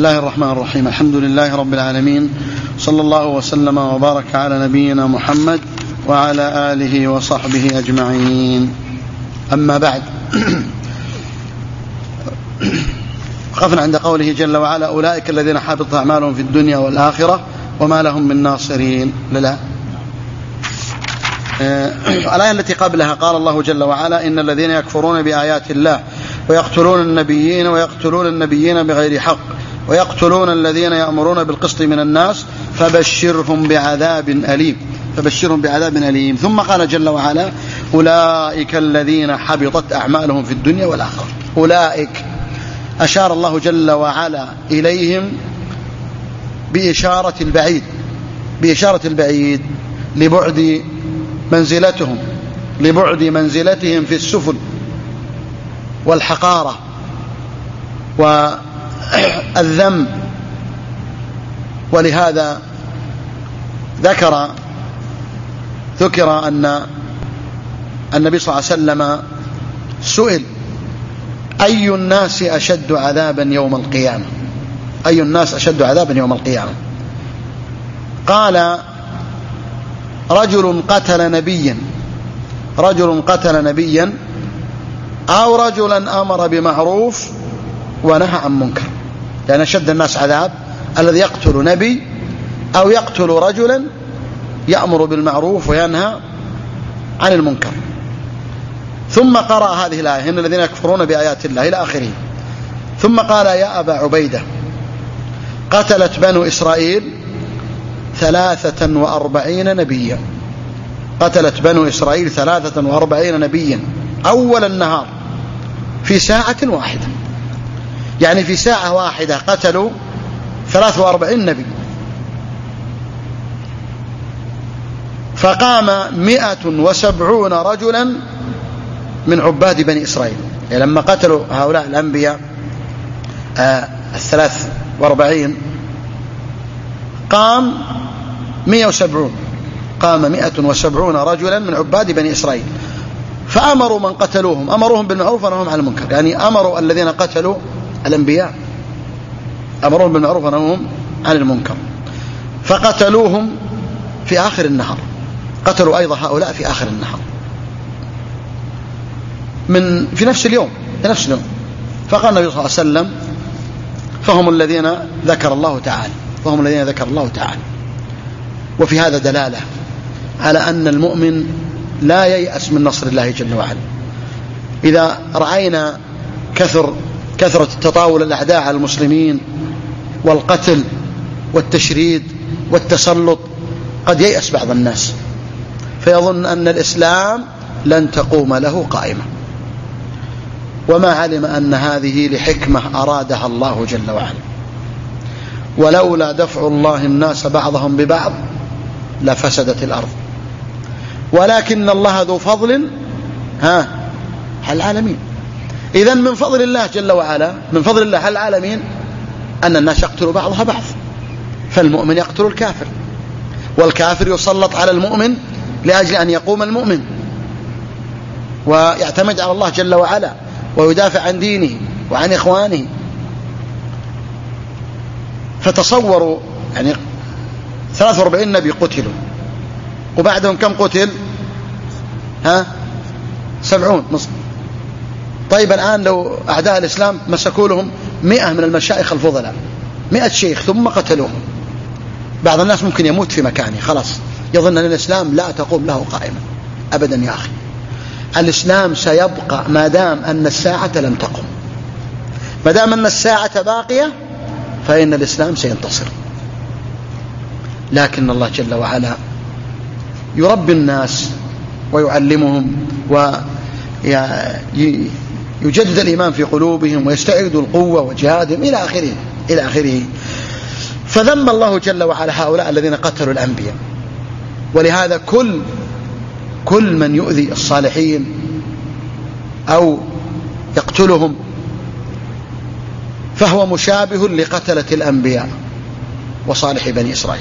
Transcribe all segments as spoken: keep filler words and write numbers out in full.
الله الرحمن الرحيم. الحمد لله رب العالمين، صلى الله وسلم وبارك على نبينا محمد وعلى آله وصحبه أجمعين. أما بعد، وقفنا عند قوله جل وعلا: أولئك الذين حبطت أعمالهم في الدنيا والآخرة وما لهم من ناصرين. لا الآية التي قبلها قال الله جل وعلا: إن الذين يكفرون بآيات الله ويقتلون النبيين ويقتلون النبيين بغير حق ويقتلون الذين يأمرون بالقسط من الناس فبشرهم بعذاب أليم فبشرهم بعذاب أليم. ثم قال جل وعلا: أولئك الذين حبطت أعمالهم في الدنيا والآخرة. أولئك أشار الله جل وعلا إليهم بإشارة البعيد بإشارة البعيد لبعد منزلتهم لبعد منزلتهم في السفل والحقارة والذم. ولهذا ذكر ذكر أن النبي صلى الله عليه وسلم سئل: أي الناس أشد عذابا يوم القيامة أي الناس أشد عذابا يوم القيامة قال: رجل قتل نبيا رجل قتل نبيا أو رجلا أمر بمعروف ونهى عن منكر. لأن أشد الناس عذاب الذي يقتل نبي أو يقتل رجلا يأمر بالمعروف وينهى عن المنكر. ثم قرأ هذه الآية: إن الذين يكفرون بآيات الله إلى آخره. ثم قال: يا أبا عبيدة، قتلت بنو إسرائيل ثلاثة وأربعين نبيا قتلت بنو إسرائيل ثلاثة وأربعين نبيا أول النهار في ساعة واحدة. يعني في ساعة واحدة قتلوا ثلاثة وأربعين نبي. فقام مئة وسبعون رجلا من عباد بني إسرائيل. يعني لما قتلوا هؤلاء الأنبياء آه الثلاث وأربعين قام مئة وسبعون قام مئة وسبعون رجلا من عباد بني إسرائيل، فأمروا من قتلوهم أمروهم بالمعروف ونهوهم عن المنكر. يعني أمروا الذين قتلوا الأنبياء أمروهم بالمعروف ونهوهم عن المنكر. فقتلوهم في آخر النهار قتلوا أيضا هؤلاء في آخر النهار من في نفس اليوم في نفس اليوم فقال النبي صلى الله عليه وسلم: فهم الذين ذكر الله تعالى فهم الذين ذكر الله تعالى. وفي هذا دلالة على أن المؤمن لا ييأس من نصر الله جل وعلا. إذا رأينا كثر كثرة تطاول الأعداء على المسلمين والقتل والتشريد والتسلط قد ييأس بعض الناس فيظن أن الإسلام لن تقوم له قائمة، وما علم أن هذه لحكمة أرادها الله جل وعلا. ولولا دفع الله الناس بعضهم ببعض لفسدت الأرض ولكن الله ذو فضل ها على العالمين. إذن من فضل الله جل وعلا من فضل الله على العالمين أن الناس يقتلوا بعضها بعض. فالمؤمن يقتل الكافر والكافر يسلط على المؤمن لأجل أن يقوم المؤمن ويعتمد على الله جل وعلا ويدافع عن دينه وعن إخوانه. فتصوروا يعني ثلاثة وأربعين نبي قتلوا وبعدهم كم قتل؟ ها سبعون نصف. طيب الآن لو أعداء الإسلام مسكوا لهم مئة من المشايخ الفضلاء مئة شيخ ثم قتلوهم، بعض الناس ممكن يموت في مكانه خلاص يظن أن الإسلام لا تقوم له قائمة. أبدا يا أخي، الإسلام سيبقى ما دام أن الساعة لم تقم. ما دام أن الساعة باقية فإن الإسلام سينتصر. لكن الله جل وعلا يربي الناس ويعلمهم ويجدد الإيمان في قلوبهم ويستعيد القوة وجهادهم إلى آخره إلى آخره. فذم الله جل وعلا هؤلاء الذين قتلوا الأنبياء. ولهذا كل كل من يؤذي الصالحين أو يقتلهم فهو مشابه لقتلة الأنبياء وصالح بني إسرائيل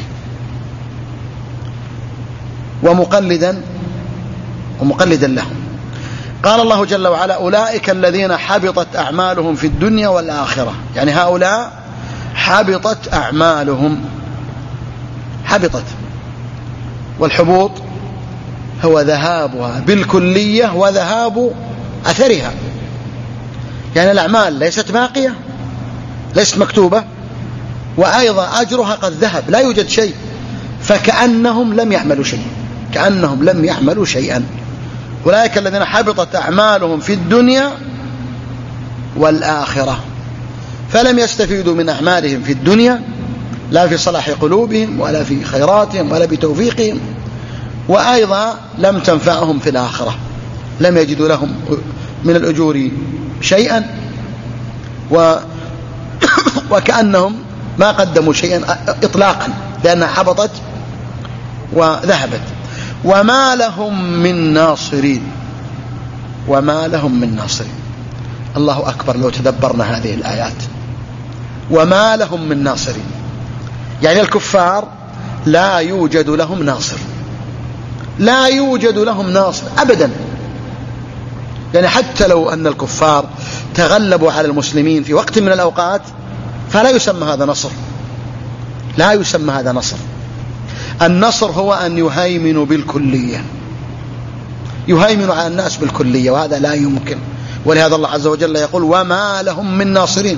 ومقلدا ومقلدا لهم. قال الله جل وعلا: أولئك الذين حبطت أعمالهم في الدنيا والآخرة. يعني هؤلاء حبطت أعمالهم. حبطت، والحبوط هو ذهابها بالكلية وذهاب أثرها، يعني الأعمال ليست باقية، ليست مكتوبة، وأيضا أجرها قد ذهب، لا يوجد شيء، فكأنهم لم يعملوا شيء، كأنهم لم يعملوا شيئا. أولئك الذين حبطت أعمالهم في الدنيا والآخرة، فلم يستفيدوا من أعمالهم في الدنيا، لا في صلاح قلوبهم ولا في خيراتهم ولا بتوفيقهم، وأيضا لم تنفعهم في الآخرة، لم يجدوا لهم من الأجور شيئا، و وكأنهم ما قدموا شيئا إطلاقا، لأنها حبطت وذهبت. وما لهم من ناصرين، وما لهم من ناصرين. الله أكبر لو تدبرنا هذه الآيات. وما لهم من ناصرين، يعني الكفار لا يوجد لهم ناصر، لا يوجد لهم ناصر أبدا. يعني حتى لو أن الكفار تغلبوا على المسلمين في وقت من الأوقات فلا يسمى هذا نصر، لا يسمى هذا نصر. النصر هو أن يهيمنوا بالكلية، يهيمنوا على الناس بالكلية، وهذا لا يمكن. ولهذا الله عز وجل يقول وما لهم من ناصرين.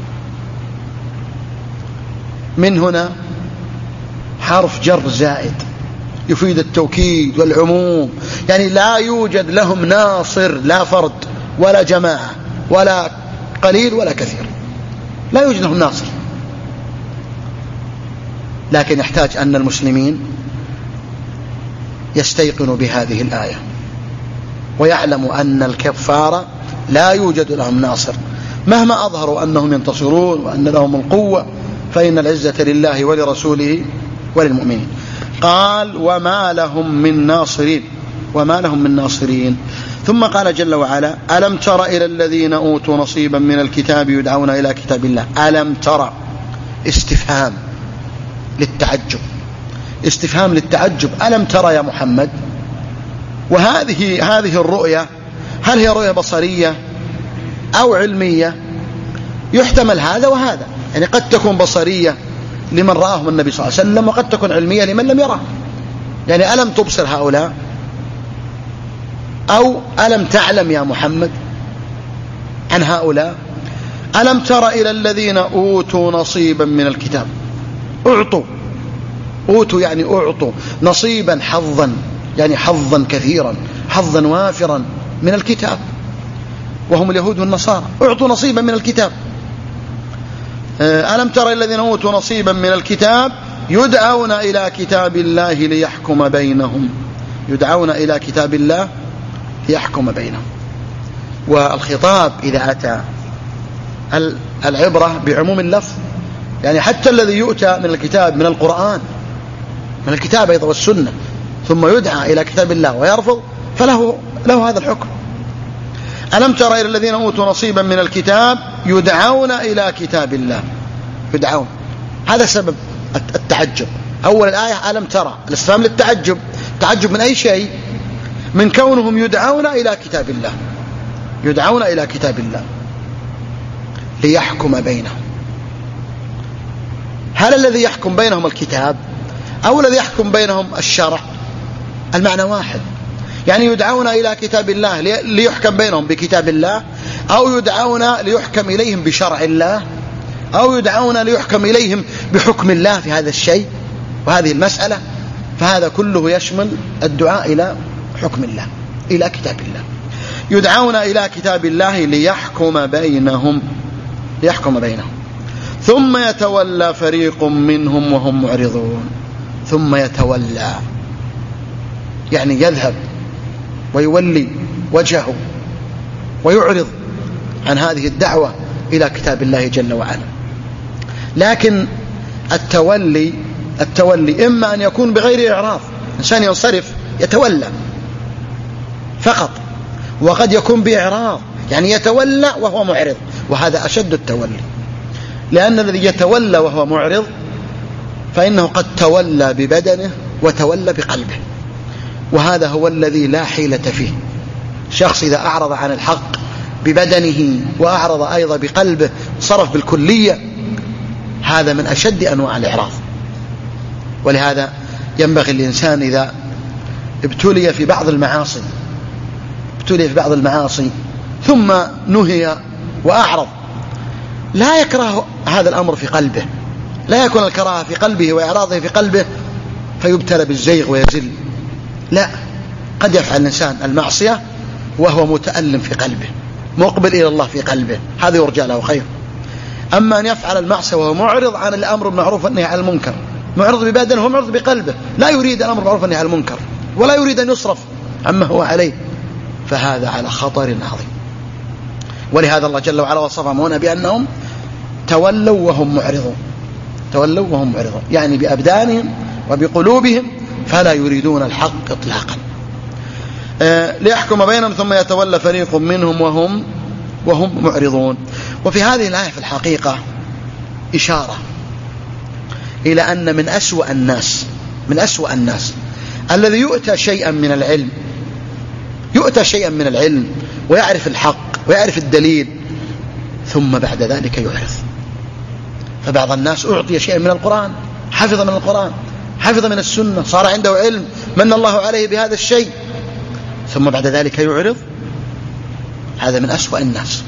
من هنا حرف جر زائد يفيد التوكيد والعموم، يعني لا يوجد لهم ناصر، لا فرد ولا جماعة ولا قليل ولا كثير، لا يوجد لهم ناصر. لكن يحتاج أن المسلمين يستيقنوا بهذه الآية ويعلموا أن الكفار لا يوجد لهم ناصر، مهما أظهروا أنهم ينتصرون وأن لهم القوة، فإن العزة لله ولرسوله وللمؤمنين. قال وما لهم من ناصرين، وما لهم من ناصرين. ثم قال جل وعلا ألم تر إلى الذين أوتوا نصيبا من الكتاب يدعون إلى كتاب الله. ألم تر استفهام للتعجب، استفهام للتعجب. ألم ترى يا محمد؟ وهذه هذه الرؤية هل هي رؤية بصرية أو علمية؟ يحتمل هذا وهذا، يعني قد تكون بصرية لمن رآهم النبي صلى الله عليه وسلم، وقد تكون علمية لمن لم يره. يعني ألم تبصر هؤلاء، أو ألم تعلم يا محمد عن هؤلاء. ألم تر إلى الذين أوتوا نصيبا من الكتاب. أعطوا، أوتوا يعني أعطوا نصيبا، حظا يعني حظا كثيرا، حظا وافرا من الكتاب، وهم اليهود والنصارى. أعطوا نصيبا من الكتاب. ألم تر الذين أوتوا نصيبا من الكتاب يدعون إلى كتاب الله ليحكم بينهم، يدعون إلى كتاب الله ليحكم بينهم. والخطاب إذا أتى العبرة بعموم اللفظ، يعني حتى الذي يؤتى من الكتاب من القرآن، من الكتاب أيضا والسنة، ثم يدعى إلى كتاب الله ويرفض، فله له هذا الحكم. ألم تر إلى الذين أوتوا نصيبا من الكتاب يدعون إلى كتاب الله. يدعون، هذا سبب التعجب. أول الآية ألم ترى، الاستفهام للتعجب. تعجب من أي شيء؟ من كونهم يدعون إلى كتاب الله، يدعون إلى كتاب الله ليحكم بينهم. هل الذي يحكم بينهم الكتاب أو الذي يحكم بينهم الشرع؟ المعنى واحد، يعني يدعون إلى كتاب الله ليحكم بينهم بكتاب الله، أو يدعون ليحكم إليهم بشرع الله، أو يدعون ليحكم إليهم بحكم الله في هذا الشيء وهذه المسألة. فهذا كله يشمل الدعاء إلى حكم الله، إلى كتاب الله. يدعون إلى كتاب الله ليحكم بينهم، ليحكم بينهم. ثم يتولى فريق منهم وهم معرضون. ثم يتولى يعني يذهب ويولي وجهه ويعرض عن هذه الدعوة إلى كتاب الله جل وعلا. لكن التولي التولي إما أن يكون بغير إعراض، إنسان ينصرف يتولى فقط، وقد يكون بإعراض يعني يتولى وهو معرض، وهذا أشد التولي، لأن الذي يتولى وهو معرض فإنه قد تولى ببدنه وتولى بقلبه، وهذا هو الذي لا حيلة فيه. شخص إذا أعرض عن الحق ببدنه وأعرض أيضا بقلبه، صرف بالكلية، هذا من أشد أنواع الإعراض. ولهذا ينبغي الإنسان إذا ابتلي في بعض المعاصي ابتلي في بعض المعاصي ثم نهي وأعرض، لا يكره هذا الأمر في قلبه، لا يكون الكراهة في قلبه وإعراضه في قلبه فيبتلى بالزيغ ويزل، لا، قد يفعل الإنسان المعصية وهو متألم في قلبه مقبل إلى الله في قلبه، هذا يرجى له خير. أما أن يفعل المعصية وهو معرض عن الأمر بالمعروف والنهي عن المنكر، معرض ببدنه وهو معرض بقلبه، لا يريد الأمر بالمعروف والنهي عن المنكر ولا يريد أن يصرف عما هو عليه، فهذا على خطر عظيم. ولهذا الله جل وعلا وصفهم هنا بأنهم تولوا وهم معرضون، تولوا وهم معرضون، يعني بأبدانهم وبقلوبهم فلا يريدون الحق إطلاقا. آه ليحكم بينهم ثم يتولى فريق منهم وهم وهم معرضون. وفي هذه الآية في الحقيقة إشارة إلى أن من أسوأ الناس من أسوأ الناس الذي يؤتى شيئا من العلم يؤتى شيئا من العلم ويعرف الحق ويعرف الدليل ثم بعد ذلك يعرض. فبعض الناس أعطي شيئا من القرآن، حفظ من القرآن، حفظ من السنة، صار عنده علم من الله عليه بهذا الشيء، ثم بعد ذلك يعرض، هذا من أسوأ الناس.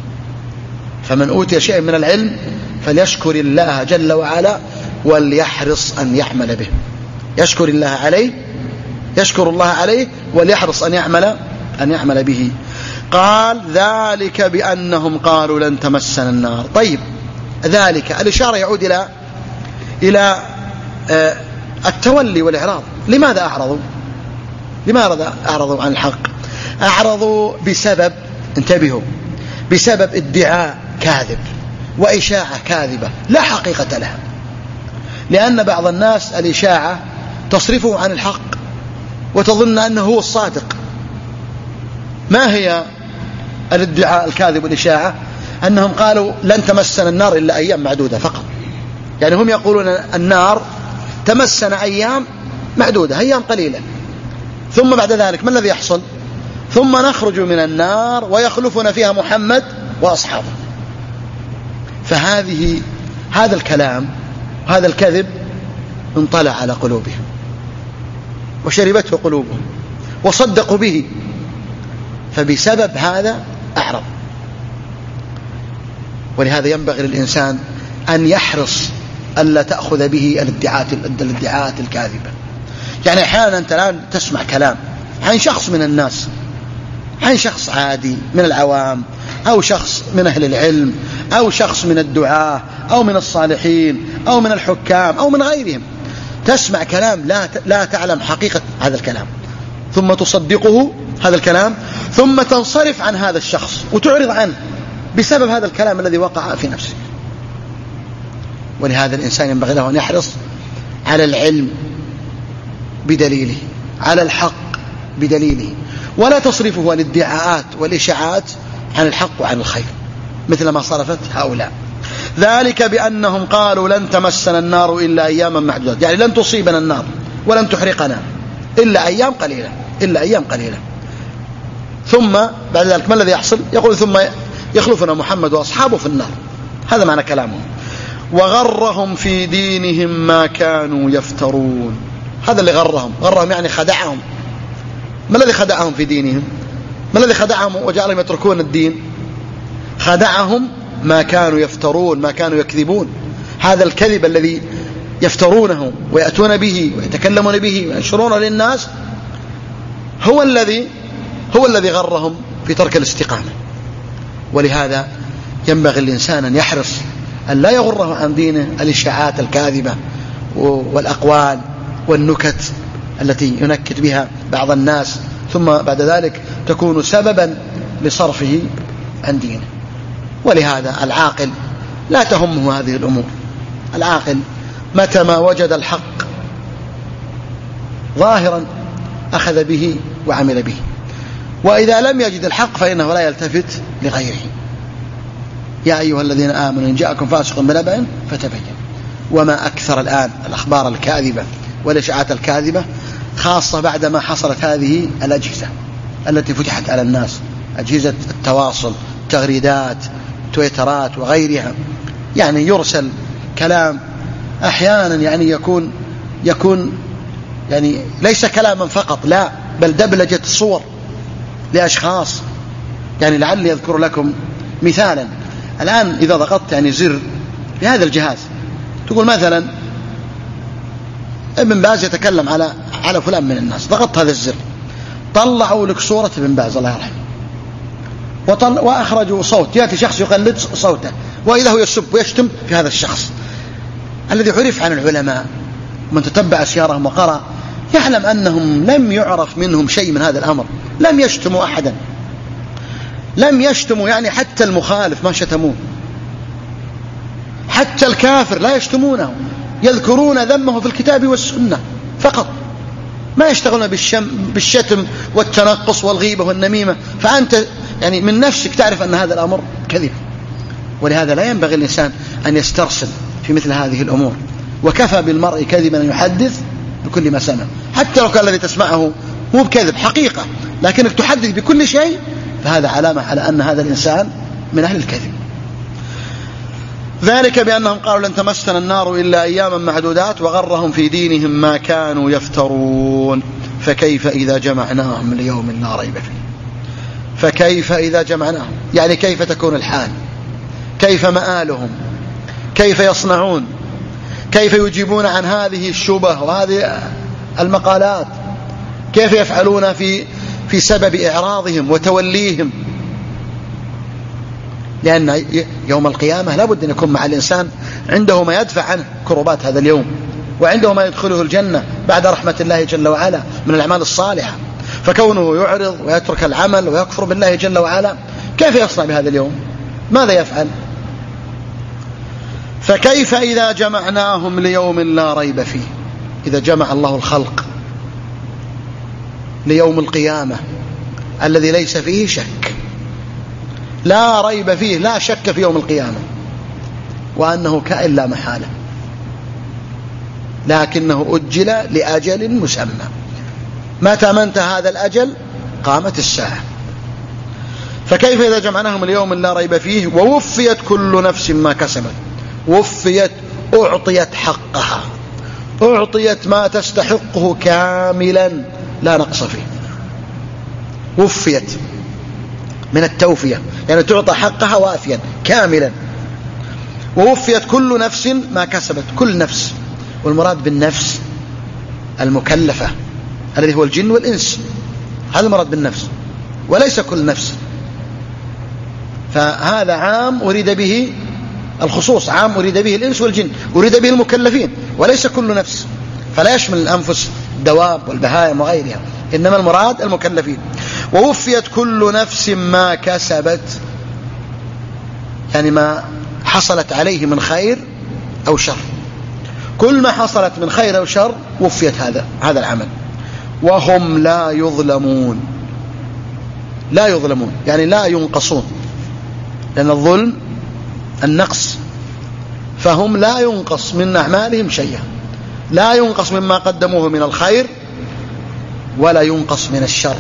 فمن أوتي شيئا من العلم فليشكر الله جل وعلا وليحرص أن يعمل به، يشكر الله عليه يشكر الله عليه وليحرص أن يعمل أن يعمل به. قال ذلك بأنهم قالوا لن تمسنا النار. طيب، ذلك الإشارة يعود إلى إلى آه التولي والإعراض. لماذا أعرضوا لماذا أعرضوا عن الحق؟ أعرضوا بسبب، انتبهوا، بسبب ادعاء كاذب وإشاعة كاذبة لا حقيقة لها. لأن بعض الناس الإشاعة تصرفه عن الحق وتظن أنه هو الصادق. ما هي الادعاء الكاذب والإشاعة؟ أنهم قالوا لن تمسنا النار إلا أيام معدودة فقط، يعني هم يقولون النار تمسنا أيام معدودة، أيام قليلة، ثم بعد ذلك ما الذي يحصل؟ ثم نخرج من النار ويخلفنا فيها محمد وأصحابه. فهذه هذا الكلام هذا الكذب انطلع على قلوبهم وشربته قلوبهم وصدقوا به، فبسبب هذا أعرض. ولهذا ينبغي للإنسان أن يحرص ألا تأخذ به الادعاءات الادعاءات الكاذبة. يعني أحيانا أنت الآن تسمع كلام عن شخص من الناس، عن شخص عادي من العوام أو شخص من أهل العلم أو شخص من الدعاة أو من الصالحين أو من الحكام أو من غيرهم، تسمع كلام لا لا تعلم حقيقة هذا الكلام، ثم تصدقه هذا الكلام، ثم تنصرف عن هذا الشخص وتعرض عنه بسبب هذا الكلام الذي وقع في نفسك. ولهذا الإنسان ينبغي له أن يحرص على العلم بدليله، على الحق بدليله، ولا تصرفه الادعاءات والإشاعات عن الحق وعن الخير مثل ما صرفت هؤلاء. ذلك بأنهم قالوا لن تمسنا النار إلا أياما معدودة، يعني لن تصيبنا النار ولن تحرقنا إلا أيام قليلة إلا أيام قليلة ثم بعد ذلك ما الذي يحصل؟ يقول ثم يخلفنا محمد وأصحابه في النار. هذا معنى كلامهم. وغرهم في دينهم ما كانوا يفترون. هذا اللي غرهم غرهم يعني خدعهم. ما الذي خدعهم في دينهم؟ ما الذي خدعهم وجعلهم يتركون الدين؟ خدعهم ما كانوا يفترون، ما كانوا يكذبون. هذا الكذب الذي يفترونه ويأتون به ويتكلمون به وينشرونه للناس هو الذي هو الذي غرهم في ترك الاستقامة. ولهذا ينبغي الإنسان أن يحرص أن لا يغره عن دينه الإشاعات الكاذبة والأقوال والنكت التي ينكت بها بعض الناس، ثم بعد ذلك تكون سببا لصرفه عن دينه. ولهذا العاقل لا تهمه هذه الأمور. العاقل متى ما وجد الحق ظاهرا أخذ به وعمل به، وإذا لم يجد الحق فإنه لا يلتفت لغيره. يا أيها الذين آمنوا إن جاءكم فاسق بنبأ فتبين. وما أكثر الآن الأخبار الكاذبة والإشاعات الكاذبة، خاصة بعدما حصلت هذه الأجهزة التي فتحت على الناس، أجهزة التواصل، تغريدات، تويترات وغيرها. يعني يرسل كلام أحيانا يعني يكون يكون يعني ليس كلاما فقط، لا بل دبلجة صور لأشخاص. يعني لعلي أذكر لكم مثالا. الآن إذا ضغطت يعني زر في هذا الجهاز، تقول مثلا ابن باز يتكلم على على فلان من الناس، ضغطت هذا الزر طلعوا لك صورة ابن باز الله يرحمه، وطل وأخرجوا صوت، يأتي شخص يقلد صوته وإذا هو يسب ويشتم في هذا الشخص الذي عرف عن العلماء من تتبع سيارهم وقرأ يعلم أنهم لم يعرف منهم شيء من هذا الأمر، لم يشتموا أحدا، لم يشتموا يعني حتى المخالف ما شتموه، حتى الكافر لا يشتمونه، يذكرون ذمه في الكتاب والسنة فقط، ما يشتغلون بالشم بالشتم والتنقص والغيبة والنميمة. فأنت يعني من نفسك تعرف أن هذا الأمر كذب، ولهذا لا ينبغي الإنسان أن يسترسل في مثل هذه الأمور، وكفى بالمرء كذبا أن يحدث بكل ما سمع، حتى لو كان الذي تسمعه مو بكذب حقيقة، لكنك تحدث بكل شيء، فهذا علامة على أن هذا الإنسان من أهل الكذب. ذلك بأنهم قالوا لن تمسنا النار إلا أياما معدودات وغرهم في دينهم ما كانوا يفترون فكيف إذا جمعناهم ليوم لا ريب فيه. فكيف إذا جمعناهم يعني كيف تكون الحال، كيف مآلهم، كيف يصنعون، كيف يجيبون عن هذه الشبه وهذه المقالات، كيف يفعلون في في سبب إعراضهم وتوليهم. لأن يوم القيامة لابد أن يكون مع الإنسان عنده ما يدفع عنه كربات هذا اليوم، وعنده ما يدخله الجنة بعد رحمة الله جل وعلا من الأعمال الصالحة. فكونه يعرض ويترك العمل ويكفر بالله جل وعلا كيف يصنع بهذا اليوم؟ ماذا يفعل؟ فكيف إذا جمعناهم ليوم لا ريب فيه. إذا جمع الله الخلق ليوم القيامة الذي ليس فيه شك، لا ريب فيه، لا شك في يوم القيامة، وأنه كائن لا محالة، لكنه أجل لأجل مسمى، متى ما انتهى هذا الأجل قامت الساعة. فكيف إذا جمعناهم ليوم لا ريب فيه ووفيت كل نفس ما كسبت. وفيت أعطيت حقها، أعطيت ما تستحقه كاملا لا نقص فيه. وفيت من التوفية يعني تعطى حقها وافيا كاملا. ووفيت كل نفس ما كسبت، كل نفس، والمراد بالنفس المكلفة الذي هو الجن والإنس، هذا المراد بالنفس وليس كل نفس. فهذا عام أريد به الخصوص، عام أريد به الإنس والجن، أريد به المكلفين وليس كل نفس، فلا يشمل الأنفس الدواب والبهائم وغيرها، إنما المراد المكلفين. ووفيت كل نفس ما كسبت يعني ما حصلت عليه من خير أو شر، كل ما حصلت من خير أو شر وفيت هذا هذا العمل. وهم لا يظلمون، لا يظلمون يعني لا ينقصون، لأن الظلم النقص، فهم لا ينقص من أعمالهم شيئا، لا ينقص مما قدموه من الخير ولا ينقص من الشر،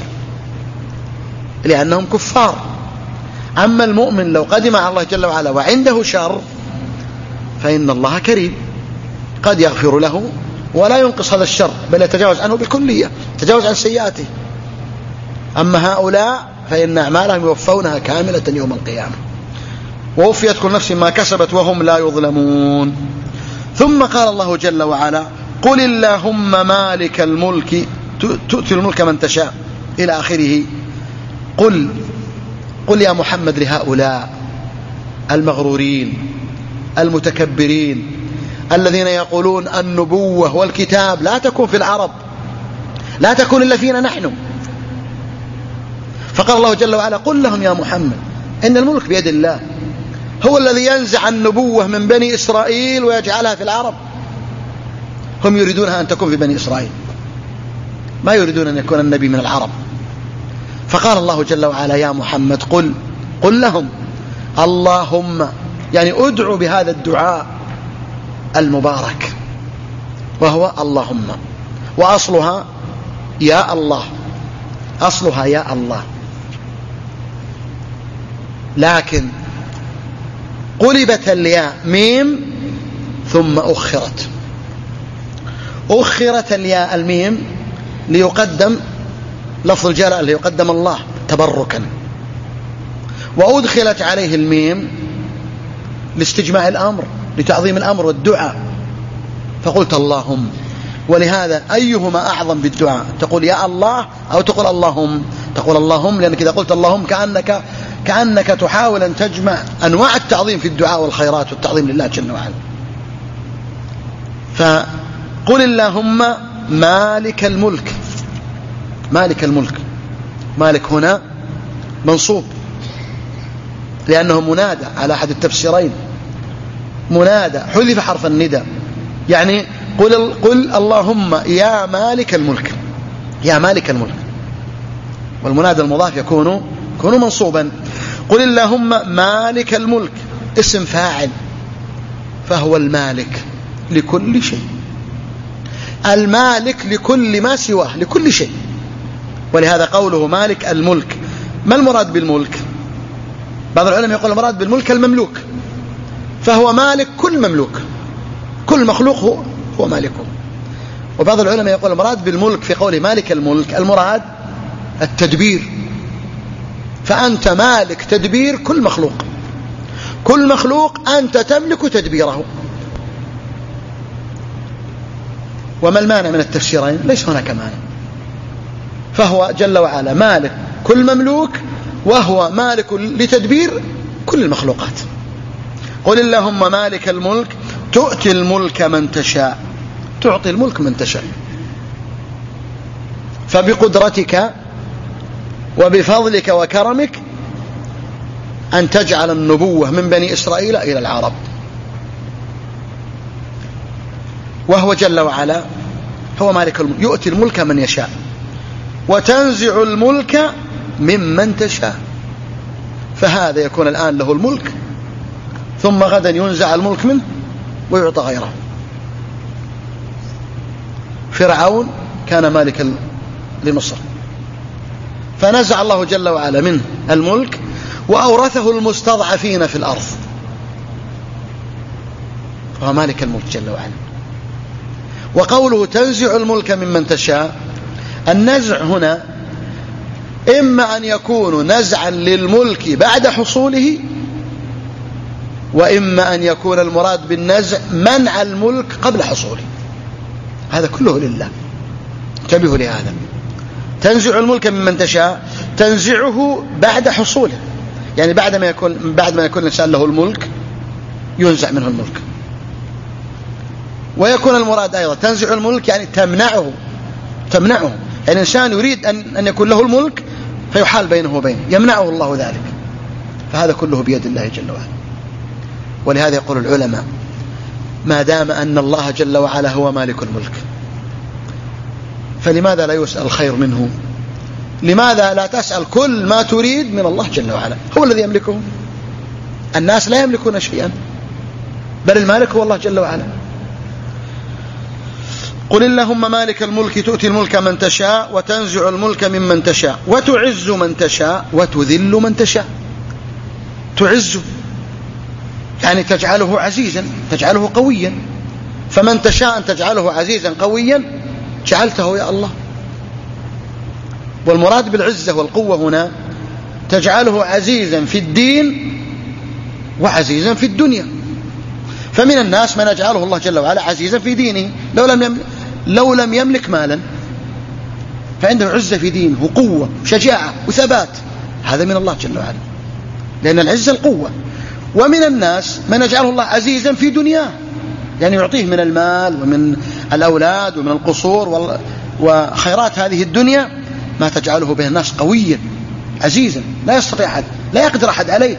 لأنهم كفار. أما المؤمن لو قدم على الله جل وعلا وعنده شر فإن الله كريم قد يغفر له ولا ينقص هذا الشر، بل يتجاوز عنه بالكلية، يتجاوز عن سيئاته. أما هؤلاء فإن أعمالهم يوفونها كاملة يوم القيامة. ووفيت كل نفس ما كسبت وهم لا يظلمون. ثم قال الله جل وعلا قل اللهم مالك الملك تؤتي الملك من تشاء إلى آخره. قل قل يا محمد لهؤلاء المغرورين المتكبرين الذين يقولون النبوة والكتاب لا تكون في العرب، لا تكون إلا فينا نحن. فقال الله جل وعلا قل لهم يا محمد إن الملك بيد الله، هو الذي ينزع النبوة من بني إسرائيل ويجعلها في العرب. هم يريدونها أن تكون في بني إسرائيل، ما يريدون أن يكون النبي من العرب. فقال الله جل وعلا يا محمد قل قل لهم اللهم، يعني ادعو بهذا الدعاء المبارك وهو اللهم، وأصلها يا الله، أصلها يا الله، لكن قلبت الياء ميم ثم أخرت. أخرت الياء الميم ليقدم لفظ الجلالة، ليقدم الله تبركا، وأدخلت عليه الميم لاستجماع الأمر، لتعظيم الأمر والدعاء، فقلت اللهم. ولهذا أيهما أعظم بالدعاء؟ تقول يا الله أو تقول اللهم؟ تقول اللهم، لأنك إذا قلت اللهم كأنك كأنك تحاول أن تجمع أنواع التعظيم في الدعاء والخيرات والتعظيم لله جل وعلا. فقل اللهم مالك الملك. مالك الملك، مالك هنا منصوب لأنه منادى على أحد التفسيرين، منادى حذف حرف النداء، يعني قل, قل اللهم يا مالك الملك، يا مالك الملك، والمنادى المضاف يكون يكون منصوبا. قل اللهم مالك الملك اسم فاعل، فهو المالك لكل شيء، المالك لكل ما سواه، لكل شيء. ولهذا قوله مالك الملك. ما المراد بالملك؟ بعض العلماء يقول المراد بالملك المملوك، فهو مالك كل مملوك، كل مخلوق هو, هو مالكه. وبعض العلماء يقول المراد بالملك في قوله مالك الملك المراد التدبير، فأنت مالك تدبير كل مخلوق، كل مخلوق أنت تملك تدبيره. وما المانع من التفسيرين؟ ليس هناك مانع، فهو جل وعلا مالك كل مملوك، وهو مالك لتدبير كل المخلوقات. قل اللهم مالك الملك تؤتي الملك من تشاء، تعطي الملك من تشاء، فبقدرتك وبفضلك وكرمك أن تجعل النبوة من بني إسرائيل إلى العرب. وهو جل وعلا هو مالك الملك، يؤتي الملك من يشاء، وتنزع الملك ممن تشاء. فهذا يكون الآن له الملك، ثم غدا ينزع الملك منه ويعطى غيره. فرعون كان مالكا لمصر، فنزع الله جل وعلا منه الملك وأورثه المستضعفين في الأرض، فهو مالك الملك جل وعلا. وقوله تنزع الملك ممن تشاء، النزع هنا إما أن يكون نزعا للملك بعد حصوله، وإما أن يكون المراد بالنزع منع الملك قبل حصوله. هذا كله لله، انتبهوا لهذا. تنزع الملك ممن تشاء، تنزعه بعد حصوله، يعني بعد ما يكون بعد ما يكون الإنسان له الملك ينزع منه الملك. ويكون المراد أيضا تنزع الملك يعني تمنعه، تمنعه يعني الإنسان يريد أن أن يكون له الملك فيحال بينه وبينه، يمنعه الله ذلك. فهذا كله بيد الله جل وعلا. ولهذا يقول العلماء ما دام أن الله جل وعلا هو مالك الملك، فلماذا لا يسأل الخير منه؟ لماذا لا تسأل كل ما تريد من الله جل وعلا؟ هو الذي يملكه، الناس لا يملكون شيئا، بل المالك هو الله جل وعلا. قل اللهم مالك الملك تؤتي الملك من تشاء، وتنزع الملك ممن تشاء، وتعز من تشاء، وتذل من تشاء. تعز يعني تجعله عزيزا، تجعله قويا، فمن تشاء أن تجعله عزيزا قويا جعلته يا الله. والمراد بالعزة والقوة هنا تجعله عزيزا في الدين وعزيزا في الدنيا. فمن الناس من يجعله الله جل وعلا عزيزا في دينه، لو لم يملك, لو لم يملك مالا فعنده عزة في دينه وقوة وشجاعة وثبات، هذا من الله جل وعلا، لأن العزة القوة. ومن الناس من يجعله الله عزيزا في دنياه، يعني يعطيه من المال ومن الأولاد ومن القصور وخيرات هذه الدنيا ما تجعله به الناس قويا عزيزا لا يستطيع أحد، لا يقدر أحد عليه،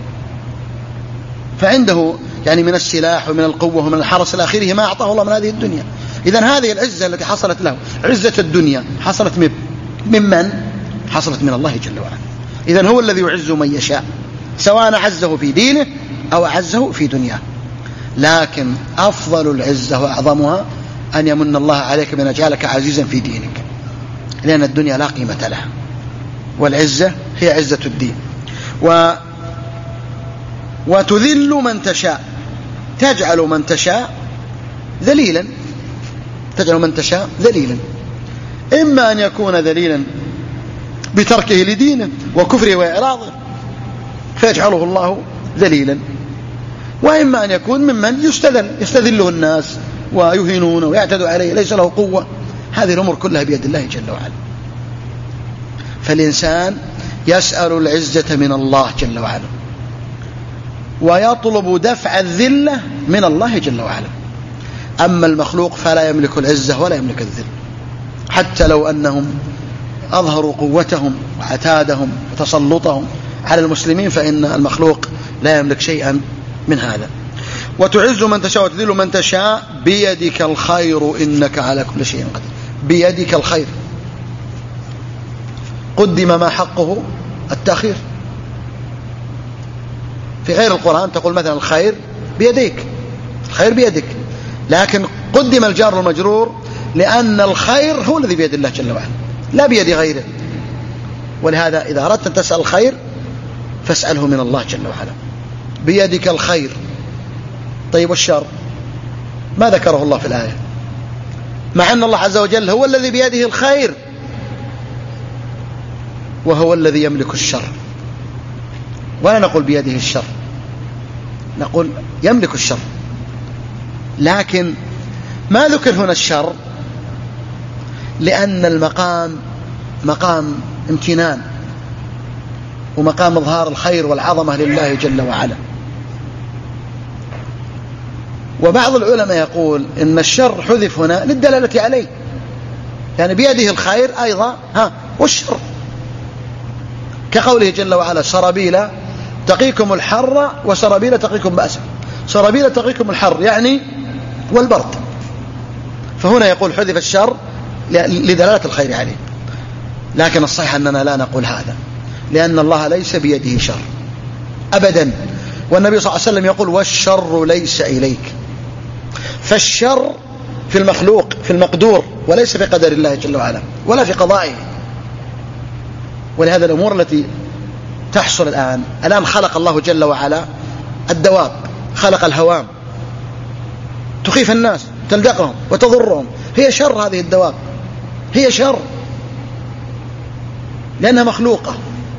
فعنده يعني من السلاح ومن القوة ومن الحرس إلى آخره ما أعطاه الله من هذه الدنيا. إذن هذه العزة التي حصلت له، عزة الدنيا، حصلت ممن؟ حصلت من الله جل وعلا. إذن هو الذي يعز من يشاء، سواء عزه في دينه أو عزه في دنياه. لكن أفضل العزة وأعظمها أن يمن الله عليك بأن يجعلك عزيزا في دينك، لأن الدنيا لا قيمة لها، والعزة هي عزة الدين. و وتذل من تشاء، تجعل من تشاء ذليلا، تجعل من تشاء ذليلا، إما أن يكون ذليلا بتركه لدينه وكفره وإعراضه فيجعله الله ذليلا، وإما أن يكون ممن يستذل يستذله الناس ويهينونه ويعتدوا عليه ليس له قوة. هذه الأمور كلها بيد الله جل وعلا. فالإنسان يسأل العزة من الله جل وعلا ويطلب دفع الذلة من الله جل وعلا. أما المخلوق فلا يملك العزة ولا يملك الذل، حتى لو أنهم أظهروا قوتهم وعتادهم وتسلطهم على المسلمين فإن المخلوق لا يملك شيئا من هذا. وتعز من تشاء وتذل من تشاء بيدك الخير إنك على كل شيء قدير. بيدك الخير، قدم ما حقه التأخير. في غير القرآن تقول مثلا الخير بيديك، الخير بيدك، لكن قدم الجار والمجرور لأن الخير هو الذي بيد الله جل وعلا لا بيد غيره. ولهذا إذا أردت أن تسأل الخير فاسأله من الله جل وعلا. بيدك الخير. طيب والشر ما ذكره الله في الآية، مع أن الله عز وجل هو الذي بيده الخير وهو الذي يملك الشر. ولا نقول بيده الشر، نقول يملك الشر، لكن ما ذكر هنا الشر لأن المقام مقام امتنان ومقام إظهار الخير والعظمة لله جل وعلا. وبعض العلماء يقول إن الشر حذف هنا للدلالة عليه، يعني بيده الخير أيضا ها والشر، كقوله جل وعلا سرابيل تقيكم الحر وسرابيل تقيكم بأسا. سرابيل تقيكم الحر يعني والبرد، فهنا يقول حذف الشر لدلالة الخير عليه. لكن الصحيح أننا لا نقول هذا، لأن الله ليس بيده شر أبدا، والنبي صلى الله عليه وسلم يقول والشر ليس إليك. فالشر في المخلوق في المقدور وليس في قدر الله جل وعلا ولا في قضائه. ولهذا الأمور التي تحصل الآن الآن خلق الله جل وعلا الدواب، خلق الهوام تخيف الناس تلدقهم وتضرهم، هي شر هذه الدواب، هي شر لأنها مخلوقة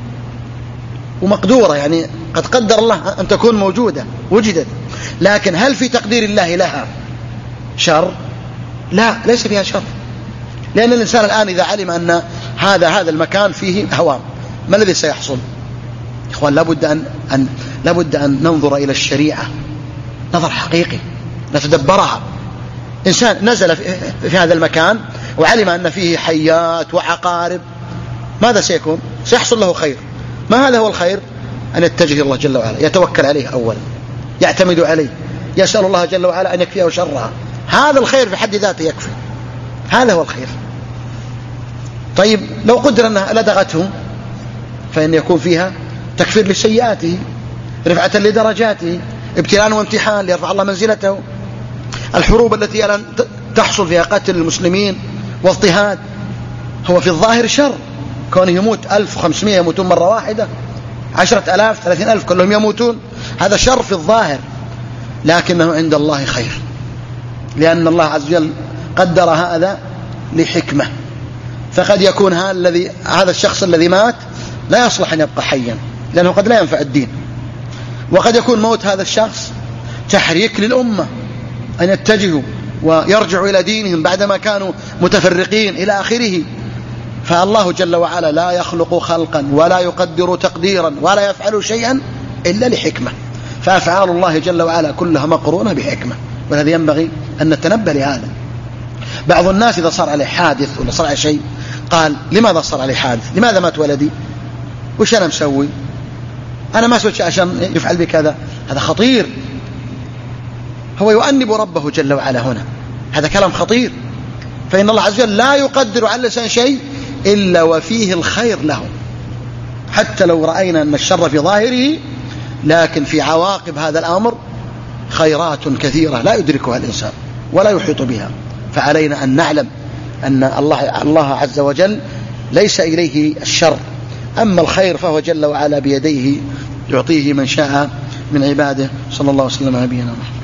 ومقدورة، يعني قد قدر الله أن تكون موجودة وجدت، لكن هل في تقدير الله لها شر؟ لا، ليس فيها شر، لأن الإنسان الآن إذا علم أن هذا هذا المكان فيه هوام ما الذي سيحصل؟ إخوان لابد أن, أن, لابد أن ننظر إلى الشريعة نظر حقيقي نتدبرها. إنسان نزل في هذا المكان وعلم أن فيه حيات وعقارب، ماذا سيكون؟ سيحصل له خير. ما هذا هو الخير؟ أن يتجه الله جل وعلا، يتوكل عليه أولا، يعتمد عليه، يسأل الله جل وعلا أن يكفيه شرها. هذا الخير في حد ذاته يكفي، هذا هو الخير. طيب لو قدر أنها لدغته فإن يكون فيها تكفير لسيئاته، رفعة لدرجاته، ابتلاء وامتحان ليرفع الله منزلته. الحروب التي الآن تحصل فيها قتل المسلمين واضطهاد هو في الظاهر شر، كونه يموت ألف وخمسمائة يموتون مرة واحدة، عشرة ألاف ثلاثين ألف كلهم يموتون، هذا شر في الظاهر، لكنه عند الله خير، لأن الله عز وجل قدر هذا لحكمة. فقد يكون هذا الذي هذا الشخص الذي مات لا يصلح أن يبقى حيا لأنه قد لا ينفع الدين، وقد يكون موت هذا الشخص تحريك للأمة أن يتجهوا ويرجعوا إلى دينهم بعدما كانوا متفرقين إلى آخره. فالله جل وعلا لا يخلق خلقا ولا يقدر تقديرا ولا يفعل شيئا إلا لحكمة، فأفعال الله جل وعلا كلها مقرونة بحكمة، ولهذا ينبغي أن نتنبه لهذا. بعض الناس إذا صار عليه حادث ولا صار عليه شيء قال لماذا صار عليه حادث؟ لماذا مات ولدي؟ وش أنا مسوي؟ أنا ما سويت شيء عشان يفعل بكذا. هذا خطير، هو يؤنب ربه جل وعلا هنا، هذا كلام خطير. فإن الله عز وجل لا يقدر على الإنسان شيء إلا وفيه الخير له، حتى لو رأينا أن الشر في ظاهره لكن في عواقب هذا الأمر خيرات كثيرة لا يدركها الإنسان ولا يحيط بها. فعلينا أن نعلم أن الله, الله عز وجل ليس إليه الشر، أما الخير فهو جل وعلا بيديه يعطيه من شاء من عباده. صلى الله وسلم على نبينا محمد.